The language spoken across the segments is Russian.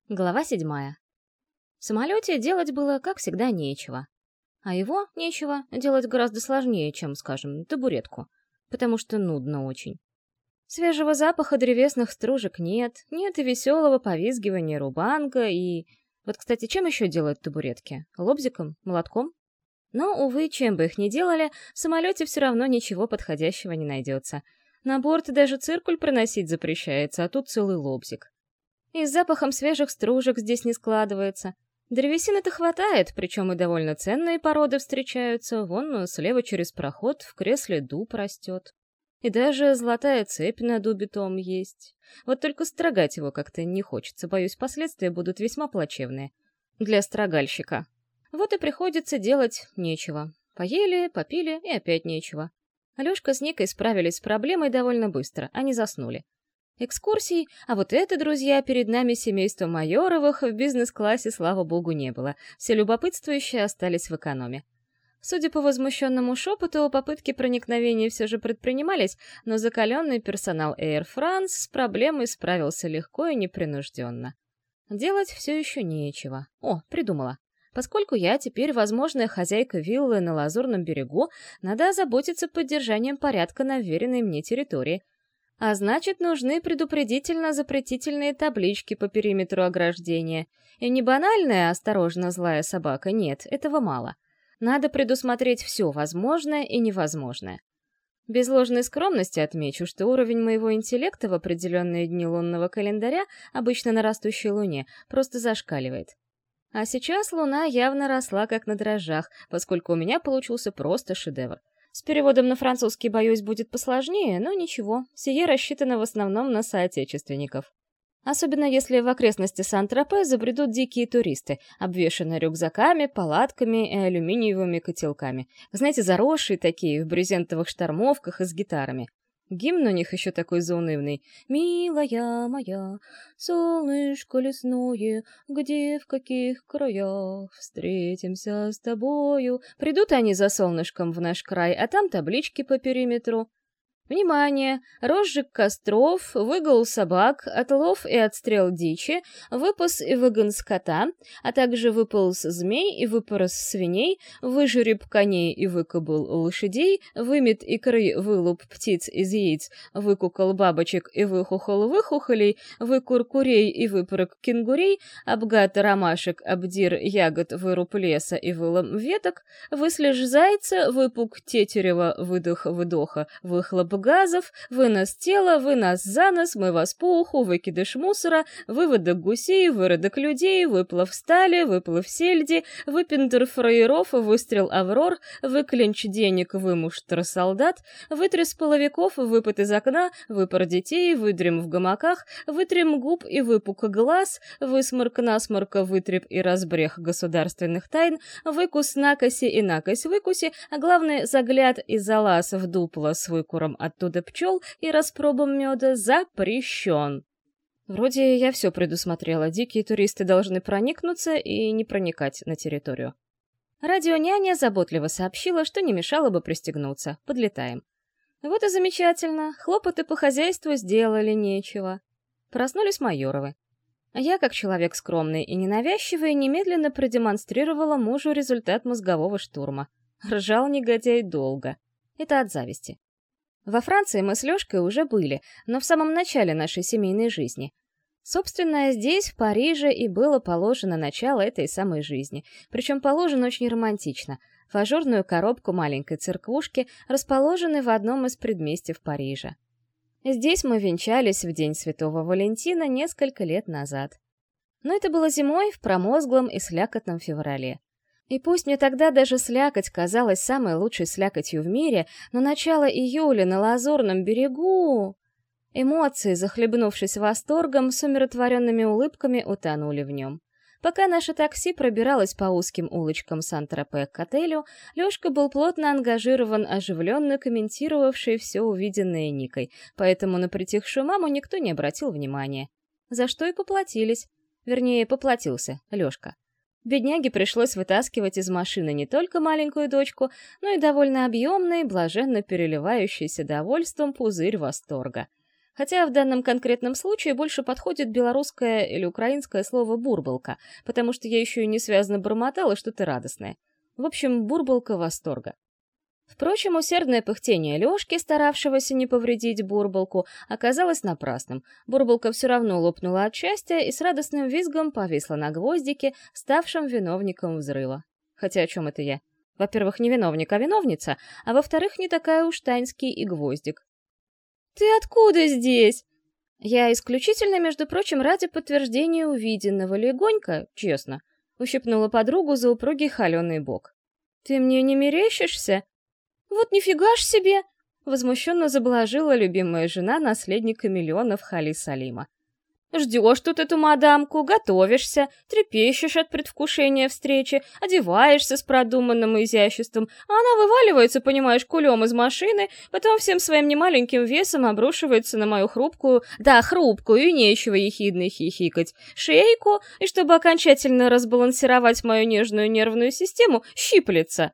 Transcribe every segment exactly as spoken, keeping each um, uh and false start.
Глава седьмая. В самолете делать было, как всегда, нечего. А его нечего делать гораздо сложнее, чем, скажем, табуретку, потому что нудно очень. Свежего запаха древесных стружек нет, нет и веселого повизгивания рубанга, и... Вот, кстати, чем еще делают табуретки? Лобзиком? Молотком? Но, увы, чем бы их ни делали, в самолете все равно ничего подходящего не найдется. На борт даже циркуль проносить запрещается, а тут целый лобзик. И с запахом свежих стружек здесь не складывается. Древесины-то хватает, причем и довольно ценные породы встречаются. Вон слева через проход в кресле дуб растет. И даже золотая цепь на дубе том есть. Вот только строгать его как-то не хочется, боюсь, последствия будут весьма плачевные. Для строгальщика. Вот и приходится делать нечего. Поели, попили и опять нечего. Алёшка с Никой справились с проблемой довольно быстро, они заснули. Экскурсий, а вот это, друзья, перед нами семейство Майоровых в бизнес-классе, слава богу, не было. Все любопытствующие остались в экономе. Судя по возмущенному шепоту, попытки проникновения все же предпринимались, но закаленный персонал Air France с проблемой справился легко и непринужденно. Делать все еще нечего. О, придумала. Поскольку я теперь возможная хозяйка виллы на Лазурном берегу, надо озаботиться поддержанием порядка на вверенной мне территории. А значит, нужны предупредительно-запретительные таблички по периметру ограждения. И не банальная «осторожно, злая собака», нет, этого мало. Надо предусмотреть все возможное и невозможное. Без ложной скромности отмечу, что уровень моего интеллекта в определенные дни лунного календаря, обычно на растущей луне, просто зашкаливает. А сейчас луна явно росла как на дрожжах, поскольку у меня получился просто шедевр. С переводом на французский, боюсь, будет посложнее, но ничего, сие рассчитано в основном на соотечественников. Особенно если в окрестности Сан-Тропе забредут дикие туристы, обвешанные рюкзаками, палатками и алюминиевыми котелками. Знаете, заросшие такие, в брезентовых штормовках и с гитарами. Гимн у них еще такой заунывный. «Милая моя, солнышко лесное, где, в каких краях встретимся с тобою?» Придут они за солнышком в наш край, а там таблички по периметру. Внимание! Розжиг костров, выгул собак, отлов и отстрел дичи, выпас и выгон скота, а также выполз змей и выпорос свиней, выжреб коней и выкобыл лошадей, вымет икры вылуп птиц из яиц, выкукал бабочек и выхухол выхухолей, выкур курей и выпорок кенгурей, обгад ромашек, обдир ягод, выруб леса и вылом веток, выслежь зайца, выпук тетерева, выдох выдоха, выхлоп газов, вынос тела, вынос за нос, мы вас по уху, выкидыш мусора, выводок гусей, выродок людей, выплав стали, выплав сельди, выпендр фраеров, выстрел аврор, выклинч денег, вымуштр солдат, вытряс половиков, выпад из окна, выпар детей, выдрем в гамаках, вытрем губ и выпук глаз, высморк насморка, вытреп и разбрех государственных тайн, выкус накоси и накось выкуси, а главное загляд и залаз в дупло с выкуром оттуда пчел и распробом меда запрещен. Вроде я все предусмотрела, дикие туристы должны проникнуться и не проникать на территорию. Радионяня заботливо сообщила, что не мешало бы пристегнуться, подлетаем. Вот и замечательно, хлопоты по хозяйству сделали нечего. Проснулись Майоровы. Я, как человек скромный и ненавязчивый, немедленно продемонстрировала мужу результат мозгового штурма. Ржал негодяй долго. Это от зависти. Во Франции мы с Лёшкой уже были, но в самом начале нашей семейной жизни. Собственно, здесь, в Париже, и было положено начало этой самой жизни. Причем положено очень романтично. В ажурную коробку маленькой церквушки, расположенной в одном из предместьев Парижа. Здесь мы венчались в день Святого Валентина несколько лет назад. Но это было зимой, в промозглом и слякотном феврале. И пусть мне тогда даже слякоть казалась самой лучшей слякотью в мире, но начало июля на Лазурном берегу... Эмоции, захлебнувшись восторгом, с умиротворенными улыбками утонули в нем. Пока наше такси пробиралось по узким улочкам Сан-Тропе к отелю, Лёшка был плотно ангажирован, оживленно комментировавший все увиденное Никой, поэтому на притихшую маму никто не обратил внимания. За что и поплатились. Вернее, поплатился Лёшка. Бедняге пришлось вытаскивать из машины не только маленькую дочку, но и довольно объемный, блаженно переливающийся довольством пузырь восторга. Хотя в данном конкретном случае больше подходит белорусское или украинское слово «бурбалка», потому что я еще и не связно бормотала что-то радостное. В общем, бурбалка восторга. Впрочем, усердное пыхтение Лёшки, старавшегося не повредить бурбалку, оказалось напрасным. Бурбалка все равно лопнула от счастья и с радостным визгом повисла на гвоздике, ставшем виновником взрыва. Хотя о чем это я? Во-первых, не виновник, а виновница, а во-вторых, не такая уж Таньский и гвоздик. «Ты откуда здесь?» Я исключительно, между прочим, ради подтверждения увиденного легонько, честно, ущипнула подругу за упругий холеный бок. «Ты мне не мерещишься?» «Вот нифига ж себе!» — возмущенно заблажила любимая жена наследника миллионов Хали Салима. «Ждешь тут эту мадамку, готовишься, трепещешь от предвкушения встречи, одеваешься с продуманным изяществом, а она вываливается, понимаешь, кулем из машины, потом всем своим немаленьким весом обрушивается на мою хрупкую, да, хрупкую и нечего ехидно хихикать, шейку, и чтобы окончательно разбалансировать мою нежную нервную систему, щиплется».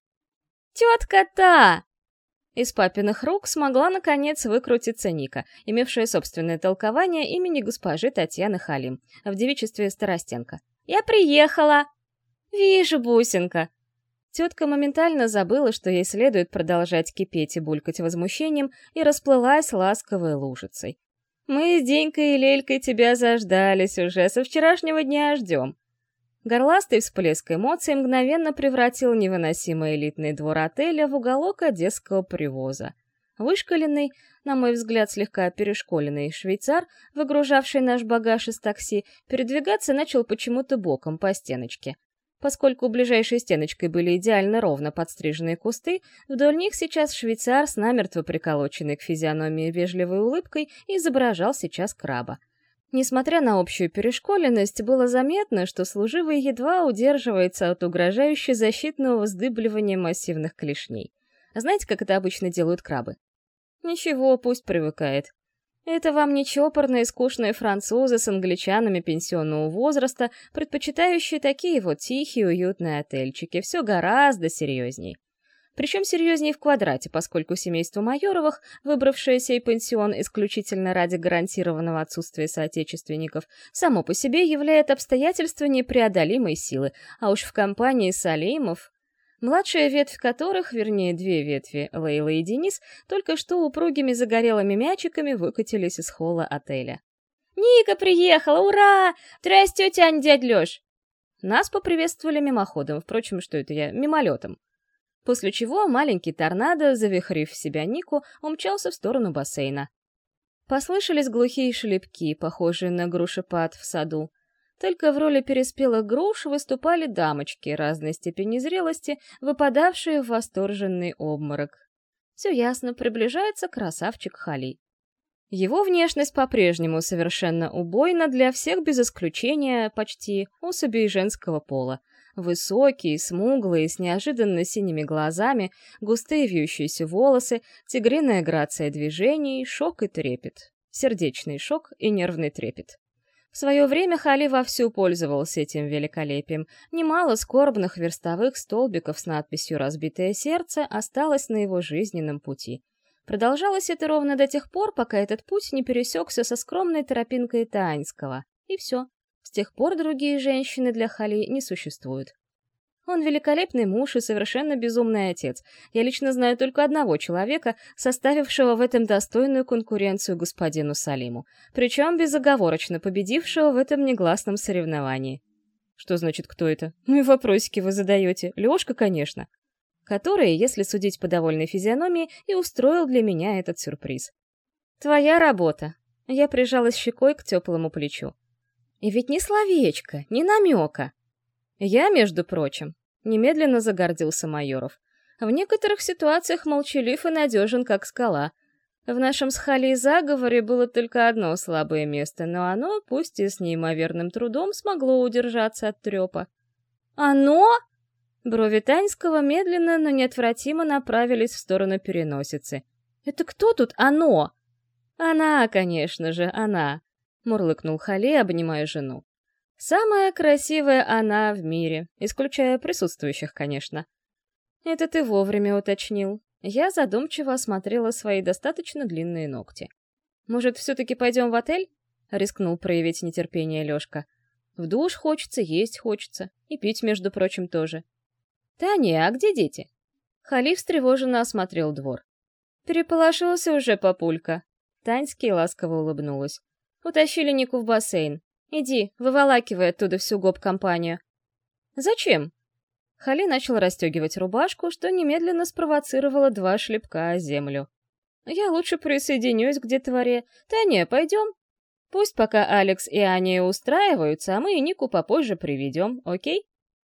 «Тетка-то!» Из папиных рук смогла, наконец, выкрутиться Ника, имевшая собственное толкование имени госпожи Татьяны Халим, в девичестве Старостенко. «Я приехала!» «Вижу, бусинка!» Тетка моментально забыла, что ей следует продолжать кипеть и булькать возмущением, и расплылась ласковой лужицей. «Мы с Денькой и Лелькой тебя заждались уже, со вчерашнего дня ждем!» Горластый всплеск эмоций мгновенно превратил невыносимый элитный двор отеля в уголок одесского привоза. Вышкаленный, на мой взгляд, слегка перешколенный швейцар, выгружавший наш багаж из такси, передвигаться начал почему-то боком по стеночке. Поскольку ближайшей стеночкой были идеально ровно подстриженные кусты, вдоль них сейчас швейцар с намертво приколоченной к физиономии вежливой улыбкой изображал сейчас краба. Несмотря на общую перешколенность, было заметно, что служивый едва удерживается от угрожающе защитного вздыбливания массивных клешней. Знаете, как это обычно делают крабы? Ничего, пусть привыкает. Это вам не чопорные скучные французы с англичанами пенсионного возраста, предпочитающие такие вот тихие уютные отельчики, все гораздо серьезней. Причем серьезнее в квадрате, поскольку семейство Майоровых, выбравшее сей пансион исключительно ради гарантированного отсутствия соотечественников, само по себе являет обстоятельство непреодолимой силы, а уж в компании Салимов, младшая ветвь которых, вернее две ветви, Лейла и Денис, только что упругими загорелыми мячиками выкатились из холла отеля. «Ника приехала! Ура! Здрасте, тетя Ань, дядь Лёш!» Нас поприветствовали мимоходом, впрочем, что это я, мимолетом. После чего маленький торнадо, завихрив в себя Нику, умчался в сторону бассейна. Послышались глухие шлепки, похожие на грушепад в саду. Только в роли переспелых груш выступали дамочки разной степени зрелости, выпадавшие в восторженный обморок. Все ясно, приближается красавчик Хали. Его внешность по-прежнему совершенно убойна для всех без исключения почти особей женского пола. Высокие, смуглые, с неожиданно синими глазами, густые вьющиеся волосы, тигриная грация движений, шок и трепет. Сердечный шок и нервный трепет. В свое время Хали вовсю пользовался этим великолепием. Немало скорбных верстовых столбиков с надписью «Разбитое сердце» осталось на его жизненном пути. Продолжалось это ровно до тех пор, пока этот путь не пересекся со скромной тропинкой Таинского. И все. С тех пор другие женщины для Хали не существуют. Он великолепный муж и совершенно безумный отец. Я лично знаю только одного человека, составившего в этом достойную конкуренцию господину Салиму, причем безоговорочно победившего в этом негласном соревновании. Что значит, кто это? Ну и вопросики вы задаете. Лёшка, конечно. Который, если судить по довольной физиономии, и устроил для меня этот сюрприз. «Твоя работа». Я прижалась щекой к теплому плечу. И ведь ни словечко, ни намека. Я, между прочим, немедленно загордился Майоров. В некоторых ситуациях молчалив и надежен, как скала. В нашем с Халей заговоре было только одно слабое место, но оно, пусть и с неимоверным трудом, смогло удержаться от трепа. «Оно?» Брови Таньского медленно, но неотвратимо направились в сторону переносицы. «Это кто тут оно?» «Она, конечно же, она», — мурлыкнул Хали, обнимая жену. «Самая красивая она в мире, исключая присутствующих, конечно». «Это ты вовремя уточнил». Я задумчиво осмотрела свои достаточно длинные ногти. Может, все-таки пойдем в отель? Рискнул проявить нетерпение Лешка. В душ хочется, есть хочется. И пить, между прочим, тоже. Таня, а где дети? Халиф встревоженно осмотрел двор. Переполошился уже папулька. Таньски ласково улыбнулась. Утащили Нику в бассейн. Иди, выволакивай оттуда всю гоп-компанию. Зачем? Хали начал расстегивать рубашку, что немедленно спровоцировало два шлепка о землю. Я лучше присоединюсь к детворе. Таня, пойдем? Пусть пока Алекс и Аня устраиваются, а мы и Нику попозже приведем, окей?